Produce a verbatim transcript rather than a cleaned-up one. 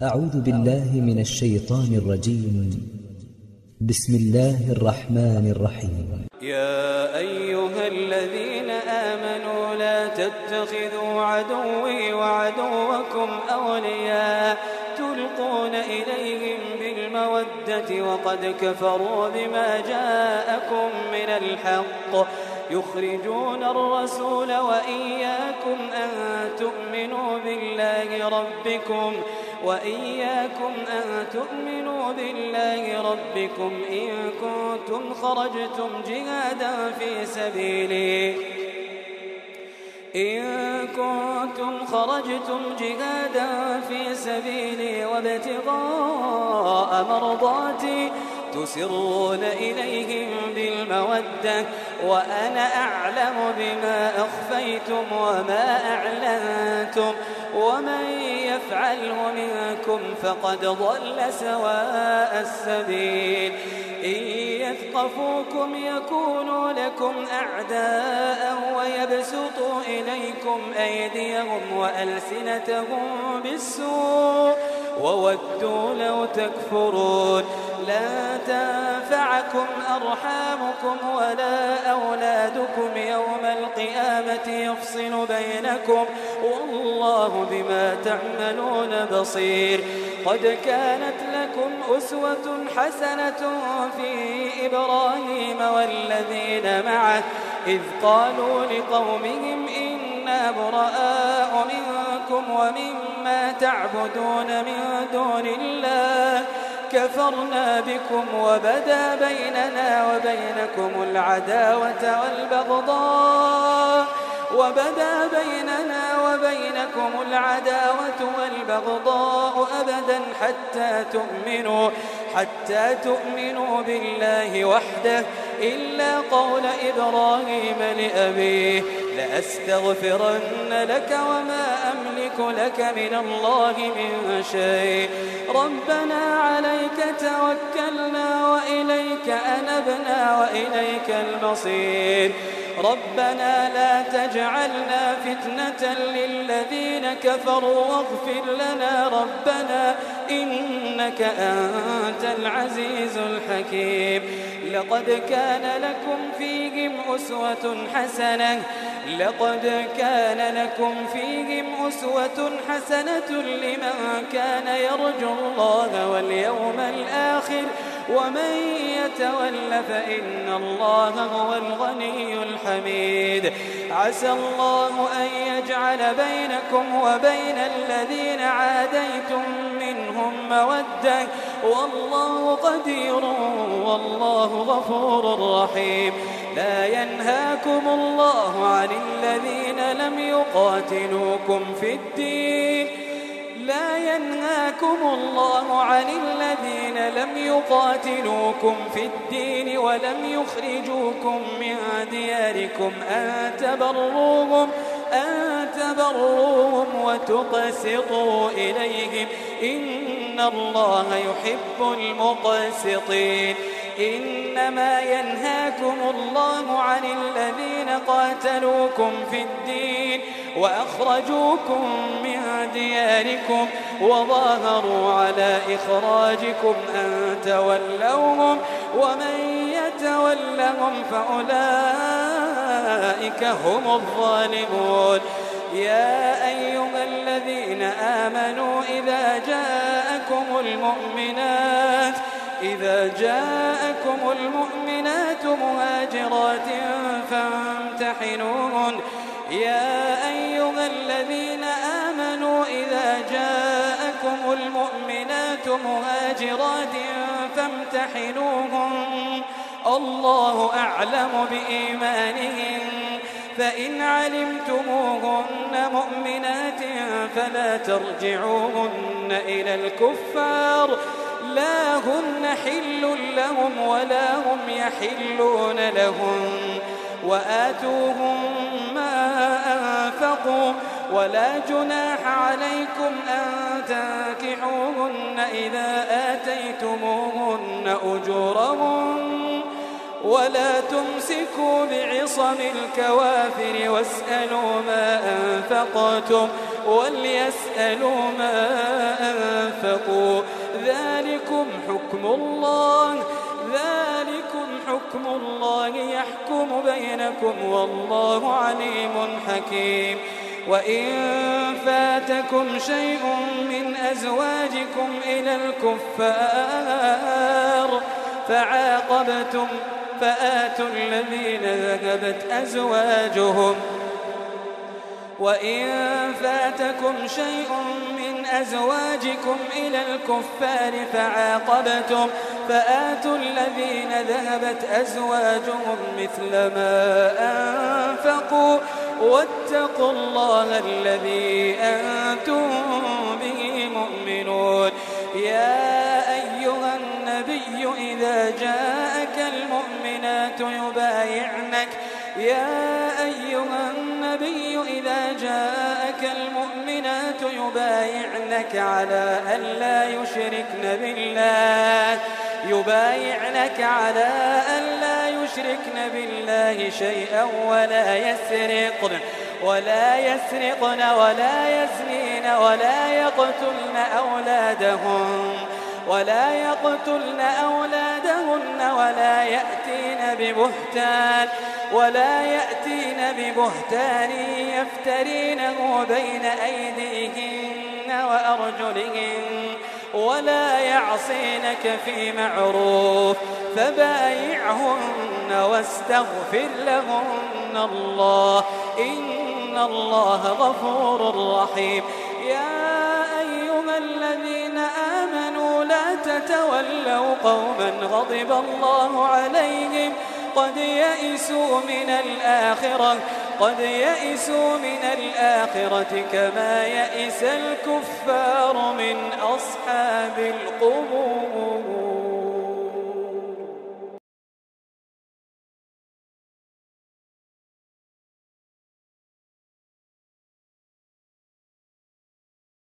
أعوذ بالله من الشيطان الرجيم. بسم الله الرحمن الرحيم. يا أيها الذين آمنوا لا تتخذوا عدوي وعدوكم أولياء تلقون إليهم بالمودة وقد كفروا بما جاءكم من الحق يخرجون الرسول وإياكم أن تؤمنوا بالله ربكم وإياكم أن تؤمنوا بالله ربكم إن كنتم خرجتم جهادا في سبيلي إن كنتم خرجتم جهادا في سبيلي وابتغاء مرضاتي تسرون إليهم بالمودة وأنا أعلم بما أخفيتم وما أعلنتم ومن يفعله منكم فقد ضل سواء السبيل إن يثقفوكم يكونوا لكم أعداء ويبسطوا إليكم أيديهم وألسنتهم بالسوء وودوا لو تكفرون لا تنفعكم أرحامكم ولا أولادكم يوم القيامة يفصل بينكم والله بما تعملون بصير قد كانت لكم أسوة حسنة في إبراهيم والذين معه إذ قالوا لقومهم إنا براء منكم ومما تعبدون من دون الله كفرنا بكم وبدا بيننا وبينكم العداوة والبغضاء وبدا بيننا وبينكم العداوة والبغضاء أبدا حتى تؤمنوا حتى تؤمنوا بالله وحده إلا قول إبراهيم لأبيه لأستغفرن لك وما أملك لك من الله من شيء ربنا عليك توكلنا وإليك أنبنا وإليك المصير ربنا لا تجعلنا فتنة للذين كفروا واغفر لنا ربنا إنك أنت العزيز الحكيم لقد كان لكم فيهم أسوة حسنة لقد كان لكم فيهم أسوة حسنة لمن كان يرجو الله واليوم الآخر ومن يتول فإن الله هو الغني الحميد عسى الله أن يجعل بينكم وبين الذين عاديتم منهم مودة والله قدير والله غفور رحيم لا ينهاكم الله عن الذين لم يقاتلوكم في الدين لا ينهاكم الله عن الذين لم يقاتلوكم في الدين ولم يخرجوكم من دياركم أن تبروهم أن تبروهم وتقسطوا إليهم إن الله يحب المقسطين إنما ينهاكم الله عن الذين قاتلوكم في الدين وأخرجوكم من دياركم وظاهروا على إخراجكم أن تولوهم ومن يتولهم فأولئك هم الظالمون يا أيها الذين آمنوا إذا جاءكم المؤمنات إذا جاءكم المؤمنات مهاجرات فامتحنوهن يا أيها الذين آمنوا إذا جاءكم المؤمنات مهاجرات فامتحنوهن الله أعلم بإيمانهن فإن علمتموهن مؤمنات فلا ترجعوهن إلى الكفار لا هن حل لهم ولا هم يحلون لهم وآتوهم ما أنفقوا ولا جناح عليكم أن تنكحوهن إذا آتيتموهن أجورهن ولا تمسكوا بعصم الكوافر واسألوا ما أنفقتم وليسألوا ما أنفقوا ذلكم حكم الله ذلكم حكم الله يحكم بينكم والله عليم حكيم. وإن فاتكم شيء من أزواجكم إلى الكفار فعاقبتم فآتوا الذين ذهبت أزواجهم وإن فاتكم شيء من أزواجكم إلى الكفار فعاقبتم فآتوا الذين ذهبت أزواجهم مثل ما أنفقوا واتقوا الله الذي أنتم به مؤمنون. يا أيها النبي إذا جاءك المؤمنات يبايعنك يا أيها النبي إذا جاءك المؤمنات يبايعنك على أن لا يشركن بالله يبايعنك على أن لا يشركن بالله شيئا ولا يسرقن ولا يسرقن ولا يزنين ولا يقتلن أولادهن ولا يقتلن أولادهن ولا يأتين ببهتان ولا يأتين ببهتان يفترينه بين أيديهن وأرجلهن ولا يعصينك في معروف فبايعهن واستغفر لهن الله إن الله غفور رحيم. يا أيها الذين آمنوا لا تتولوا قوما غضب الله عليهم قد يئسوا من الآخرة قد يئسوا من الآخرة كما يئس الكفار من أصحاب القبور.